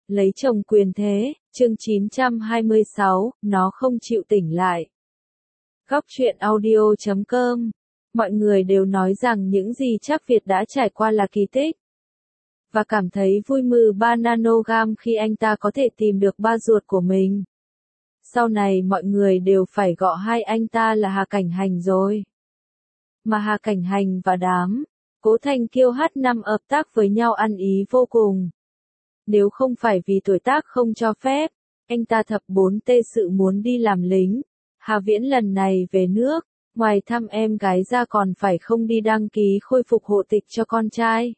Lấy chồng quyền thế, chương 926, nó không chịu tỉnh lại. Góc truyện audio.com. Mọi người đều nói rằng những gì Trác Việt đã trải qua là kỳ tích. Và cảm thấy vui mừng 3 nanogam khi anh ta có thể tìm được ba ruột của mình. Sau này mọi người đều phải gọi hai anh ta là Hà Cảnh Hành rồi. Mà Hà Cảnh Hành và đám Cố Thành Kiêu H5 hợp tác với nhau ăn ý vô cùng. Nếu không phải vì tuổi tác không cho phép, anh ta thập 4T sự muốn đi làm lính. Hà Viễn lần này về nước, ngoài thăm em gái ra còn phải không đi đăng ký khôi phục hộ tịch cho con trai.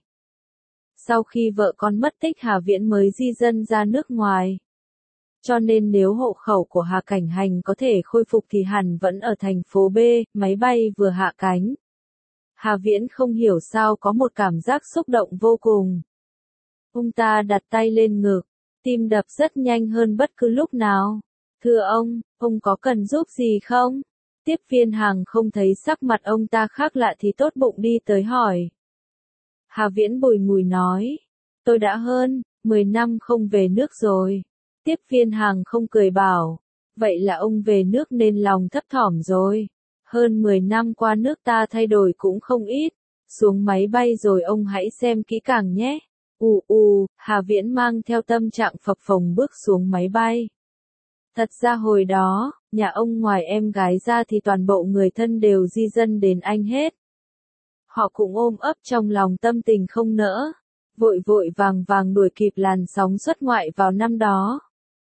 Sau khi vợ con mất tích Hà Viễn mới di dân ra nước ngoài. Cho nên nếu hộ khẩu của Hà Cảnh Hành có thể khôi phục thì hẳn vẫn ở thành phố B, máy bay vừa hạ cánh. Hà Viễn không hiểu sao có một cảm giác xúc động vô cùng. Ông ta đặt tay lên ngực, tim đập rất nhanh hơn bất cứ lúc nào. Thưa ông có cần giúp gì không? Tiếp viên hàng không thấy sắc mặt ông ta khác lạ thì tốt bụng đi tới hỏi. Hà Viễn bùi ngùi nói, tôi đã hơn 10 năm không về nước rồi. Tiếp viên hàng không cười bảo, vậy là ông về nước nên lòng thấp thỏm rồi. Hơn 10 năm qua nước ta thay đổi cũng không ít. Xuống máy bay rồi ông hãy xem kỹ càng nhé. Hà Viễn mang theo tâm trạng phập phồng bước xuống máy bay. Thật ra hồi đó, nhà ông ngoài em gái ra thì toàn bộ người thân đều di dân đến Anh hết. Họ cũng ôm ấp trong lòng tâm tình không nỡ, vội vội vàng vàng đuổi kịp làn sóng xuất ngoại vào năm đó.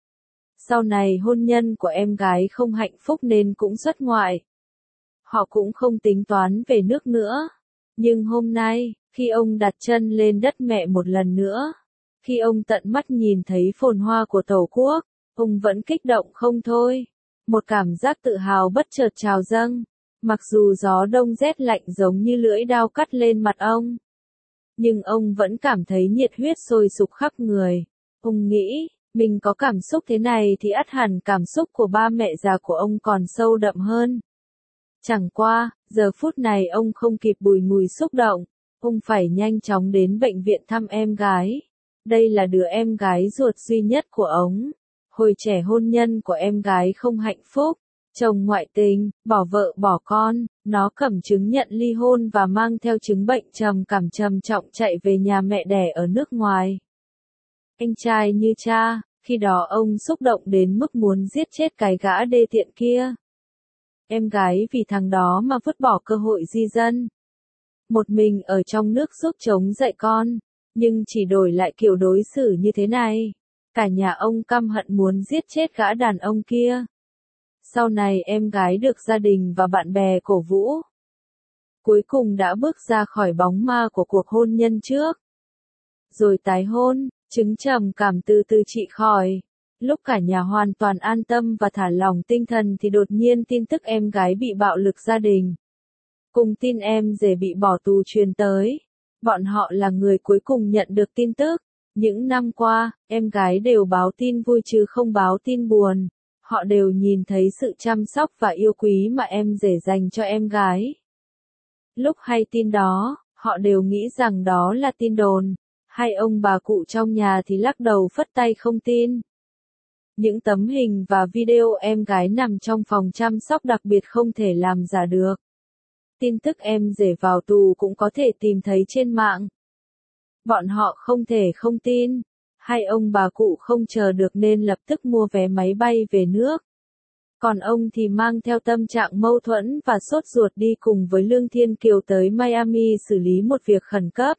Sau này hôn nhân của em gái không hạnh phúc nên cũng xuất ngoại. Họ cũng không tính toán về nước nữa. Nhưng hôm nay, khi ông đặt chân lên đất mẹ một lần nữa, khi ông tận mắt nhìn thấy phồn hoa của Tổ quốc, ông vẫn kích động không thôi. Một cảm giác tự hào bất chợt trào dâng, mặc dù gió đông rét lạnh giống như lưỡi dao cắt lên mặt ông. Nhưng ông vẫn cảm thấy nhiệt huyết sôi sục khắp người. Ông nghĩ, mình có cảm xúc thế này thì ắt hẳn cảm xúc của ba mẹ già của ông còn sâu đậm hơn. Chẳng qua, giờ phút này ông không kịp bùi ngùi xúc động, ông phải nhanh chóng đến bệnh viện thăm em gái. Đây là đứa em gái ruột duy nhất của ông. Hồi trẻ hôn nhân của em gái không hạnh phúc, chồng ngoại tình, bỏ vợ bỏ con, nó cầm chứng nhận ly hôn và mang theo chứng bệnh trầm cảm trầm trọng chạy về nhà mẹ đẻ ở nước ngoài. Anh trai như cha, khi đó ông xúc động đến mức muốn giết chết cái gã đê tiện kia. Em gái vì thằng đó mà vứt bỏ cơ hội di dân. Một mình ở trong nước giúp chống dạy con, nhưng chỉ đổi lại kiểu đối xử như thế này. Cả nhà ông căm hận muốn giết chết gã đàn ông kia. Sau này em gái được gia đình và bạn bè cổ vũ. Cuối cùng đã bước ra khỏi bóng ma của cuộc hôn nhân trước. Rồi tái hôn, chứng trầm cảm từ từ trị khỏi. Lúc cả nhà hoàn toàn an tâm và thả lỏng tinh thần thì đột nhiên tin tức em gái bị bạo lực gia đình. Cùng tin em rể bị bỏ tù truyền tới. Bọn họ là người cuối cùng nhận được tin tức. Những năm qua, em gái đều báo tin vui chứ không báo tin buồn. Họ đều nhìn thấy sự chăm sóc và yêu quý mà em rể dành cho em gái. Lúc hay tin đó, họ đều nghĩ rằng đó là tin đồn. Hai ông bà cụ trong nhà thì lắc đầu phất tay không tin. Những tấm hình và video em gái nằm trong phòng chăm sóc đặc biệt không thể làm giả được. Tin tức em rể vào tù cũng có thể tìm thấy trên mạng. Bọn họ không thể không tin. Hai ông bà cụ không chờ được nên lập tức mua vé máy bay về nước. Còn ông thì mang theo tâm trạng mâu thuẫn và sốt ruột đi cùng với Lương Thiên Kiều tới Miami xử lý một việc khẩn cấp.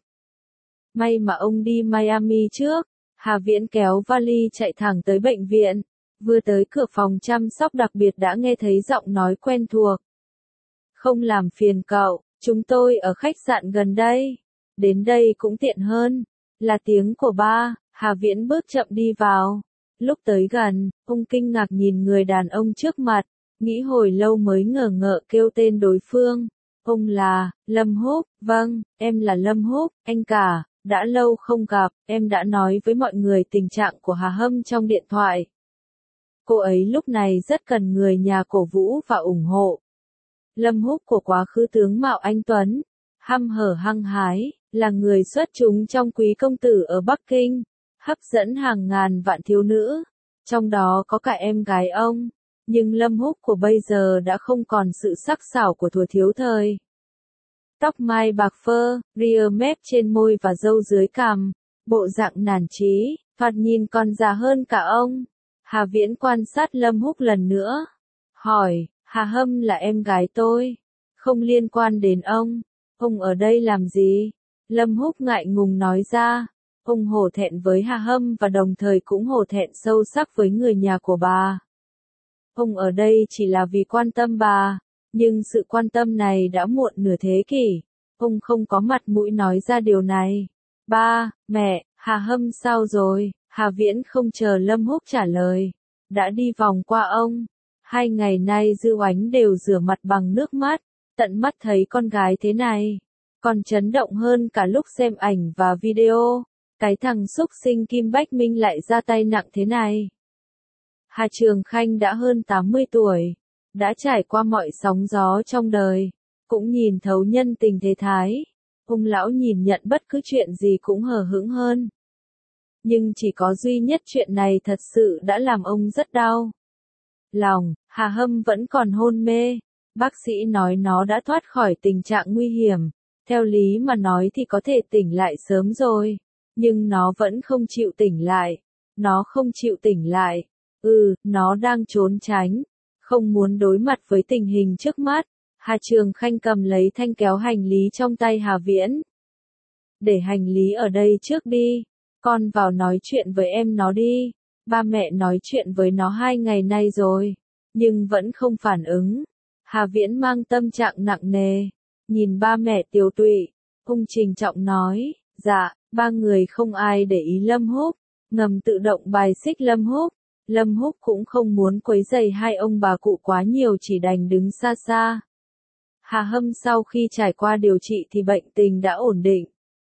May mà ông đi Miami trước. Hà Viễn kéo vali chạy thẳng tới bệnh viện. Vừa tới cửa phòng chăm sóc đặc biệt đã nghe thấy giọng nói quen thuộc. Không làm phiền cậu, chúng tôi ở khách sạn gần đây. Đến đây cũng tiện hơn. Là tiếng của ba. Hà Viễn bước chậm đi vào. Lúc tới gần, ông kinh ngạc nhìn người đàn ông trước mặt. Nghĩ hồi lâu mới ngờ ngợ kêu tên đối phương. Ông là Lâm Húc. Vâng, em là Lâm Húc, anh cả. Đã lâu không gặp, em đã nói với mọi người tình trạng của Hà Hâm trong điện thoại. Cô ấy lúc này rất cần người nhà cổ vũ và ủng hộ. Lâm Húc của quá khứ tướng mạo anh tuấn, hăm hở hăng hái, là người xuất chúng trong quý công tử ở Bắc Kinh. hấp dẫn hàng ngàn vạn thiếu nữ, trong đó có cả em gái ông. Nhưng Lâm Húc của bây giờ đã không còn sự sắc sảo của thuở thiếu thời. Tóc mai bạc phơ, ria mép trên môi và râu dưới cằm, bộ dạng nản chí, thoạt nhìn còn già hơn cả ông. Hà Viễn quan sát Lâm Húc lần nữa, hỏi, Hà Hâm là em gái tôi, không liên quan đến ông. Ông ở đây làm gì? Lâm Húc ngại ngùng nói ra, ông hổ thẹn với Hà Hâm và đồng thời cũng hổ thẹn sâu sắc với người nhà của bà. Ông ở đây chỉ là vì quan tâm bà, nhưng sự quan tâm này đã muộn nửa thế kỷ. Ông không có mặt mũi nói ra điều này. Ba, mẹ, Hà Hâm sao rồi? Hà Viễn không chờ Lâm Húc trả lời, đã đi vòng qua ông. 2 ngày nay Dư Oánh đều rửa mặt bằng nước mắt, tận mắt thấy con gái thế này. Còn chấn động hơn cả lúc xem ảnh và video, cái thằng xúc sinh Kim Bách Minh lại ra tay nặng thế này. Hà Trường Khanh đã hơn 80 tuổi, đã trải qua mọi sóng gió trong đời, cũng nhìn thấu nhân tình thế thái. Ông lão nhìn nhận bất cứ chuyện gì cũng hờ hững hơn. Nhưng chỉ có duy nhất chuyện này thật sự đã làm ông rất đau lòng. Hà Hâm vẫn còn hôn mê. Bác sĩ nói nó đã thoát khỏi tình trạng nguy hiểm. Theo lý mà nói thì có thể tỉnh lại sớm rồi. Nhưng nó vẫn không chịu tỉnh lại. Nó không chịu tỉnh lại. Nó đang trốn tránh. Không muốn đối mặt với tình hình trước mắt. Hà Trường Khanh cầm lấy thanh kéo hành lý trong tay Hà Viễn. Để hành lý ở đây trước đi. Con vào nói chuyện với em nó đi. Ba mẹ nói chuyện với nó 2 ngày nay rồi. Nhưng vẫn không phản ứng. Hà Viễn mang tâm trạng nặng nề. Nhìn ba mẹ tiều tụy. Ông trình trọng nói. Dạ, ba người không ai để ý Lâm Húc. Ngầm tự động bài xích Lâm Húc. Lâm Húc cũng không muốn quấy rầy hai ông bà cụ quá nhiều, chỉ đành đứng xa xa. Hà Hâm sau khi trải qua điều trị thì bệnh tình đã ổn định.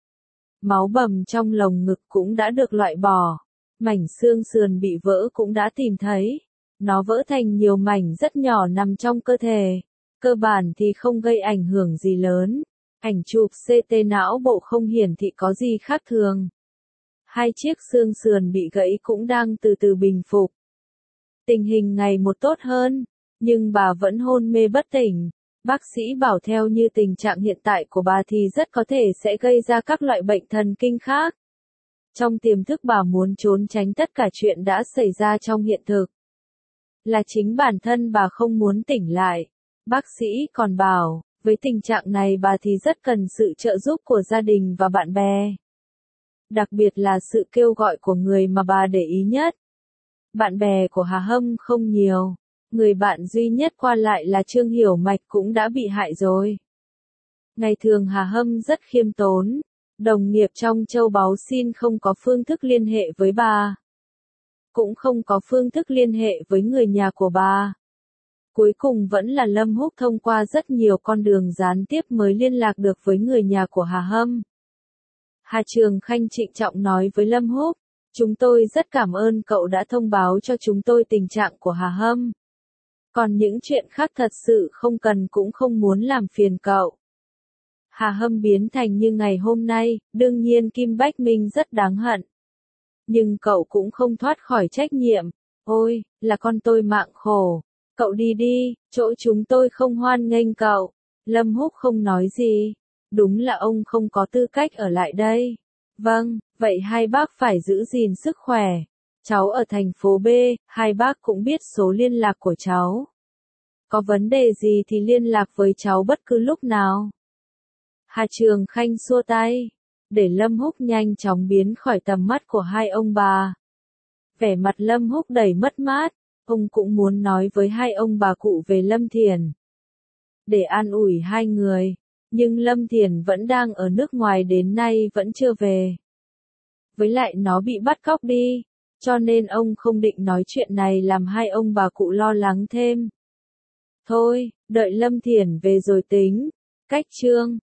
Máu bầm trong lồng ngực cũng đã được loại bỏ. Mảnh xương sườn bị vỡ cũng đã tìm thấy. Nó vỡ thành nhiều mảnh rất nhỏ nằm trong cơ thể. Cơ bản thì không gây ảnh hưởng gì lớn. Ảnh chụp CT não bộ không hiển thị có gì khác thường. 2 chiếc xương sườn bị gãy cũng đang từ từ bình phục. Tình hình ngày một tốt hơn, nhưng bà vẫn hôn mê bất tỉnh. Bác sĩ bảo theo như tình trạng hiện tại của bà thì rất có thể sẽ gây ra các loại bệnh thần kinh khác. Trong tiềm thức bà muốn trốn tránh tất cả chuyện đã xảy ra trong hiện thực. Là chính bản thân bà không muốn tỉnh lại. Bác sĩ còn bảo, với tình trạng này bà thì rất cần sự trợ giúp của gia đình và bạn bè. Đặc biệt là sự kêu gọi của người mà bà để ý nhất. Bạn bè của Hà Hâm không nhiều. Người bạn duy nhất qua lại là Trương Hiểu Mạch cũng đã bị hại rồi. Ngày thường Hà Hâm rất khiêm tốn. Đồng nghiệp trong Châu Báu xin không có phương thức liên hệ với bà. Cũng không có phương thức liên hệ với người nhà của bà. Cuối cùng vẫn là Lâm Húc thông qua rất nhiều con đường gián tiếp mới liên lạc được với người nhà của Hà Hâm. Hà Trường Khanh trịnh trọng nói với Lâm Húc, chúng tôi rất cảm ơn cậu đã thông báo cho chúng tôi tình trạng của Hà Hâm. Còn những chuyện khác thật sự không cần cũng không muốn làm phiền cậu. Hà Hâm biến thành như ngày hôm nay, đương nhiên Kim Bách Minh rất đáng hận. Nhưng cậu cũng không thoát khỏi trách nhiệm. Ôi, là con tôi mạng khổ. Cậu đi đi, chỗ chúng tôi không hoan nghênh cậu. Lâm Húc không nói gì. Đúng là ông không có tư cách ở lại đây. Vâng, vậy hai bác phải giữ gìn sức khỏe. Cháu ở thành phố B, hai bác cũng biết số liên lạc của cháu. Có vấn đề gì thì liên lạc với cháu bất cứ lúc nào. Hà Trường Khanh xua tay, để Lâm Húc nhanh chóng biến khỏi tầm mắt của hai ông bà. Vẻ mặt Lâm Húc đầy mất mát, ông cũng muốn nói với hai ông bà cụ về Lâm Thiền. Để an ủi hai người, nhưng Lâm Thiền vẫn đang ở nước ngoài đến nay vẫn chưa về. Với lại nó bị bắt cóc đi, cho nên ông không định nói chuyện này làm hai ông bà cụ lo lắng thêm. Thôi, đợi Lâm Thiền về rồi tính. Cách chương